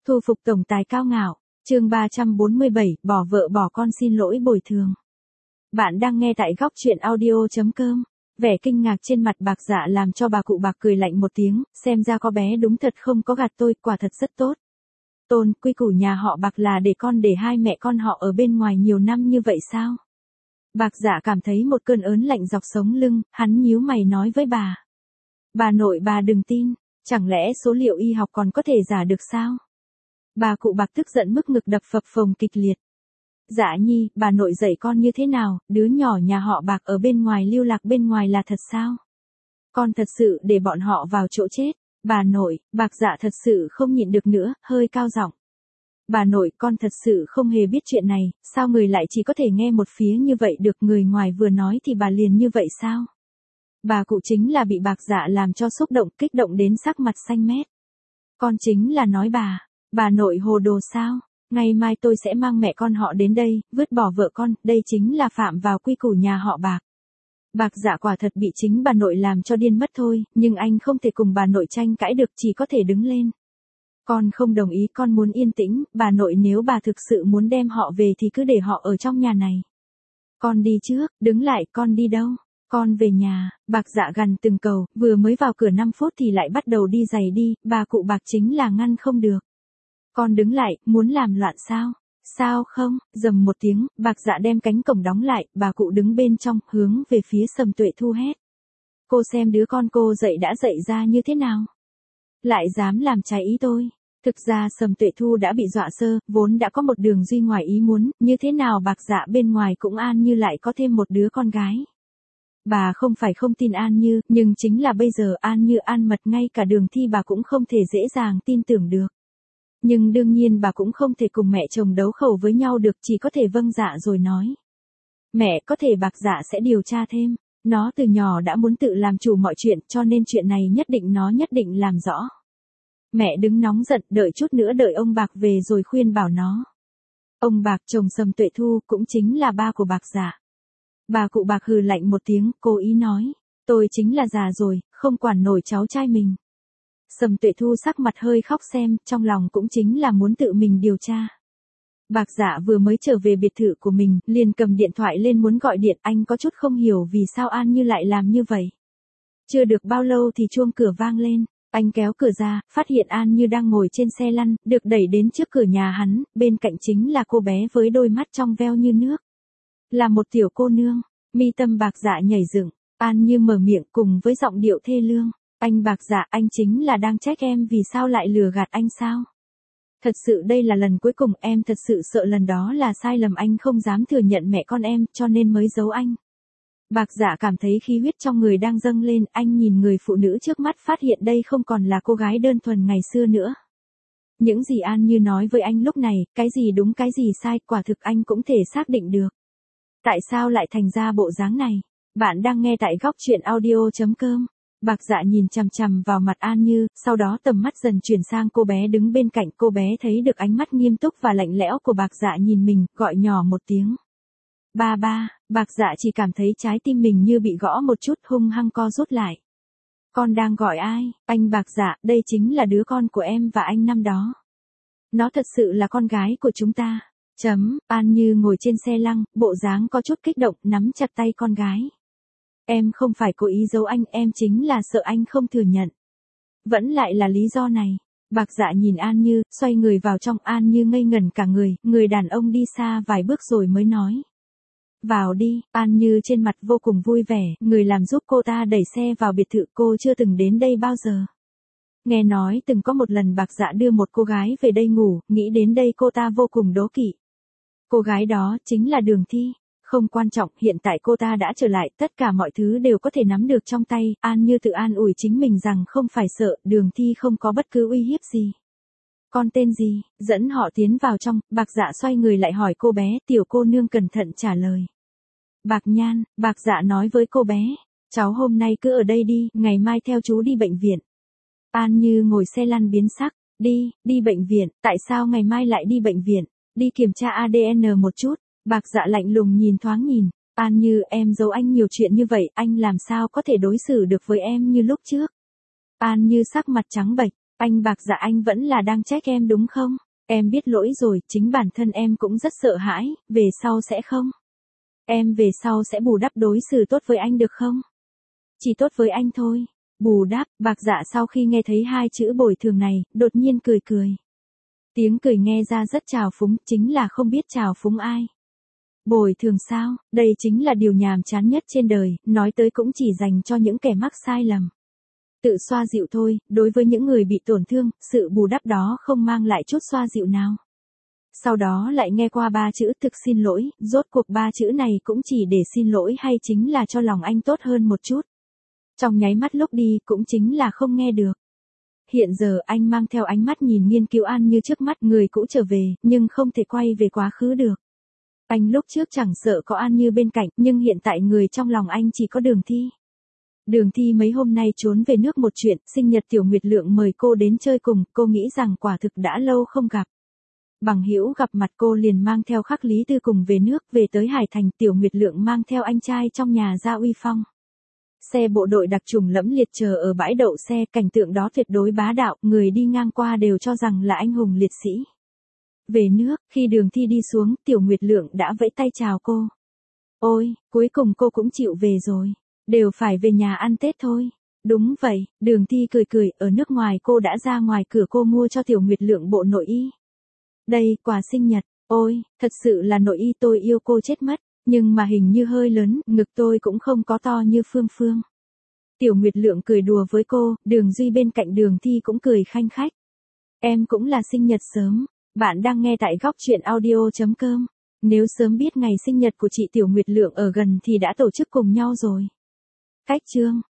Thu phục tổng tài cao ngạo, chương 347, bỏ vợ bỏ con xin lỗi bồi thường. Bạn đang nghe tại góc truyện audio.com. Vẻ kinh ngạc trên mặt Bạc Dạ làm cho bà cụ Bạc cười lạnh một tiếng, xem ra có bé đúng thật không có gạt tôi, quả thật rất tốt. Tôn, quy củ nhà họ Bạc là để hai mẹ con họ ở bên ngoài nhiều năm như vậy sao? Bạc Dạ cảm thấy một cơn ớn lạnh dọc sống lưng, hắn nhíu mày nói với bà. Bà nội bà đừng tin, chẳng lẽ số liệu y học còn có thể giả được sao? Bà cụ Bạc tức giận mức ngực đập phập phồng kịch liệt. Dạ nhi, bà nội dạy con như thế nào, đứa nhỏ nhà họ Bạc ở bên ngoài lưu lạc bên ngoài là thật sao? Con thật sự để bọn họ vào chỗ chết. Bà nội, Bạc Dạ thật sự không nhịn được nữa, hơi cao giọng. Bà nội, con thật sự không hề biết chuyện này, sao người lại chỉ có thể nghe một phía như vậy được, người ngoài vừa nói thì bà liền như vậy sao? Bà cụ chính là bị Bạc Dạ làm cho xúc động, kích động đến sắc mặt xanh mét. Con chính là nói bà nội hồ đồ sao? Ngày mai tôi sẽ mang mẹ con họ đến đây, vứt bỏ vợ con, đây chính là phạm vào quy củ nhà họ Bạc. Bạc Dạ quả thật bị chính bà nội làm cho điên mất thôi, nhưng anh không thể cùng bà nội tranh cãi được, chỉ có thể đứng lên. Con không đồng ý, con muốn yên tĩnh, bà nội nếu bà thực sự muốn đem họ về thì cứ để họ ở trong nhà này. Con đi trước, đứng lại, con đi đâu? Con về nhà. Bạc Dạ gằn từng câu, vừa mới vào cửa 5 phút thì lại bắt đầu đi giày đi, bà cụ Bạc chính là ngăn không được. Con đứng lại, muốn làm loạn sao? Sao không? Rầm một tiếng, Bạc Dạ đem cánh cổng đóng lại, bà cụ đứng bên trong, hướng về phía Sầm Tuệ Thu hét. Cô xem đứa con cô dạy đã dạy ra như thế nào? Lại dám làm trái ý tôi. Thực ra Sầm Tuệ Thu đã bị dọa sơ, vốn đã có một đường duy ngoài ý muốn, như thế nào Bạc Dạ bên ngoài cũng An Như lại có thêm một đứa con gái. Bà không phải không tin An Như, nhưng chính là bây giờ An Như An mật ngay cả Đường Thi bà cũng không thể dễ dàng tin tưởng được. Nhưng đương nhiên bà cũng không thể cùng mẹ chồng đấu khẩu với nhau được, chỉ có thể vâng dạ rồi nói. Mẹ, có thể Bạc Dạ sẽ điều tra thêm. Nó từ nhỏ đã muốn tự làm chủ mọi chuyện, cho nên chuyện này nó nhất định làm rõ. Mẹ đứng nóng giận, đợi chút nữa đợi ông Bạc về rồi khuyên bảo nó. Ông Bạc chồng Sầm Tuệ Thu cũng chính là ba của Bạc Dạ. Bà cụ Bạc hừ lạnh một tiếng, cố ý nói. Tôi chính là già rồi, không quản nổi cháu trai mình. Sầm Tuệ Thu sắc mặt hơi khóc xem, trong lòng cũng chính là muốn tự mình điều tra. Bạc Dạ vừa mới trở về biệt thự của mình, liền cầm điện thoại lên muốn gọi điện, anh có chút không hiểu vì sao An Như lại làm như vậy. Chưa được bao lâu thì chuông cửa vang lên, anh kéo cửa ra, phát hiện An Như đang ngồi trên xe lăn, được đẩy đến trước cửa nhà hắn, bên cạnh chính là cô bé với đôi mắt trong veo như nước. Là một tiểu cô nương, mi tâm Bạc Dạ nhảy dựng, An Như mở miệng cùng với giọng điệu thê lương. Anh Bạc Dạ, anh chính là đang trách em vì sao lại lừa gạt anh sao? Thật sự đây là lần cuối cùng, em thật sự sợ lần đó là sai lầm, anh không dám thừa nhận mẹ con em, cho nên mới giấu anh. Bạc Dạ cảm thấy khí huyết trong người đang dâng lên, anh nhìn người phụ nữ trước mắt phát hiện đây không còn là cô gái đơn thuần ngày xưa nữa. Những gì An Như nói với anh lúc này, cái gì đúng cái gì sai, quả thực anh cũng thể xác định được. Tại sao lại thành ra bộ dáng này? Bạn đang nghe tại góc truyện audio.com. Bạc Dạ nhìn chằm chằm vào mặt An Như, sau đó tầm mắt dần chuyển sang cô bé đứng bên cạnh, cô bé thấy được ánh mắt nghiêm túc và lạnh lẽo của Bạc Dạ nhìn mình, gọi nhỏ một tiếng. Ba, Bạc Dạ chỉ cảm thấy trái tim mình như bị gõ một chút, hung hăng co rút lại. Con đang gọi ai? Anh Bạc Dạ, đây chính là đứa con của em và anh năm đó. Nó thật sự là con gái của chúng ta. An Như ngồi trên xe lăn, bộ dáng có chút kích động, nắm chặt tay con gái. Em không phải cố ý giấu anh, em chính là sợ anh không thừa nhận. Vẫn lại là lý do này. Bạc Dạ nhìn An Như, xoay người vào trong, An Như ngây ngẩn cả người đàn ông đi xa vài bước rồi mới nói. Vào đi, An Như trên mặt vô cùng vui vẻ, người làm giúp cô ta đẩy xe vào biệt thự, cô chưa từng đến đây bao giờ. Nghe nói từng có một lần Bạc Dạ đưa một cô gái về đây ngủ, nghĩ đến đây cô ta vô cùng đố kỵ. Cô gái đó chính là Đường Thi. Không quan trọng, hiện tại cô ta đã trở lại, tất cả mọi thứ đều có thể nắm được trong tay, An Như tự an ủi chính mình rằng không phải sợ, Đường Thi không có bất cứ uy hiếp gì. Con tên gì? Dẫn họ tiến vào trong, Bạc Dạ xoay người lại hỏi cô bé, tiểu cô nương cẩn thận trả lời. Bạc Nhan, Bạc Dạ nói với cô bé, cháu hôm nay cứ ở đây đi, ngày mai theo chú đi bệnh viện. An Như ngồi xe lăn biến sắc, đi bệnh viện, tại sao ngày mai lại đi bệnh viện, đi kiểm tra ADN một chút. Bạc Dạ lạnh lùng nhìn thoáng nhìn, An Như, em giấu anh nhiều chuyện như vậy, anh làm sao có thể đối xử được với em như lúc trước. An Như sắc mặt trắng bệch, Anh Bạc Dạ, anh vẫn là đang trách em đúng không? Em biết lỗi rồi, chính bản thân em cũng rất sợ hãi, về sau sẽ không? Em về sau sẽ bù đắp đối xử tốt với anh được không? Chỉ tốt với anh thôi. Bù đắp, Bạc Dạ sau khi nghe thấy hai chữ bồi thường này, đột nhiên cười cười. Tiếng cười nghe ra rất trào phúng, chính là không biết trào phúng ai. Bồi thường sao, đây chính là điều nhàm chán nhất trên đời, nói tới cũng chỉ dành cho những kẻ mắc sai lầm. Tự xoa dịu thôi, đối với những người bị tổn thương, sự bù đắp đó không mang lại chút xoa dịu nào. Sau đó lại nghe qua ba chữ thực xin lỗi, rốt cuộc ba chữ này cũng chỉ để xin lỗi hay chính là cho lòng anh tốt hơn một chút. Trong nháy mắt lúc đi cũng chính là không nghe được. Hiện giờ anh mang theo ánh mắt nhìn nghiên cứu An Như trước mắt, người cũ trở về, nhưng không thể quay về quá khứ được. Anh lúc trước chẳng sợ có An Như bên cạnh, nhưng hiện tại người trong lòng anh chỉ có Đường Thi. Đường Thi mấy hôm nay trốn về nước một chuyện, sinh nhật Tiểu Nguyệt Lượng mời cô đến chơi cùng, cô nghĩ rằng quả thực đã lâu không gặp. Bằng hữu gặp mặt cô liền mang theo Khắc Lý Tư cùng về nước, về tới Hải Thành, Tiểu Nguyệt Lượng mang theo anh trai trong nhà ra uy phong. Xe bộ đội đặc trùng lẫm liệt chờ ở bãi đậu xe, cảnh tượng đó tuyệt đối bá đạo, người đi ngang qua đều cho rằng là anh hùng liệt sĩ. Về nước, khi Đường Thi đi xuống, Tiểu Nguyệt Lượng đã vẫy tay chào cô. Ôi, cuối cùng cô cũng chịu về rồi. Đều phải về nhà ăn Tết thôi. Đúng vậy, Đường Thi cười cười, ở nước ngoài cô đã ra ngoài cửa cô mua cho Tiểu Nguyệt Lượng bộ nội y. Đây, quà sinh nhật, ôi, thật sự là nội y tôi yêu cô chết mất, nhưng mà hình như hơi lớn, ngực tôi cũng không có to như Phương Phương. Tiểu Nguyệt Lượng cười đùa với cô, Đường Duy bên cạnh Đường Thi cũng cười khanh khách. Em cũng là sinh nhật sớm, bạn đang nghe tại góc truyện audio.com. Nếu sớm biết ngày sinh nhật của chị Tiểu Nguyệt Lượng ở gần thì đã tổ chức cùng nhau rồi. Cách chương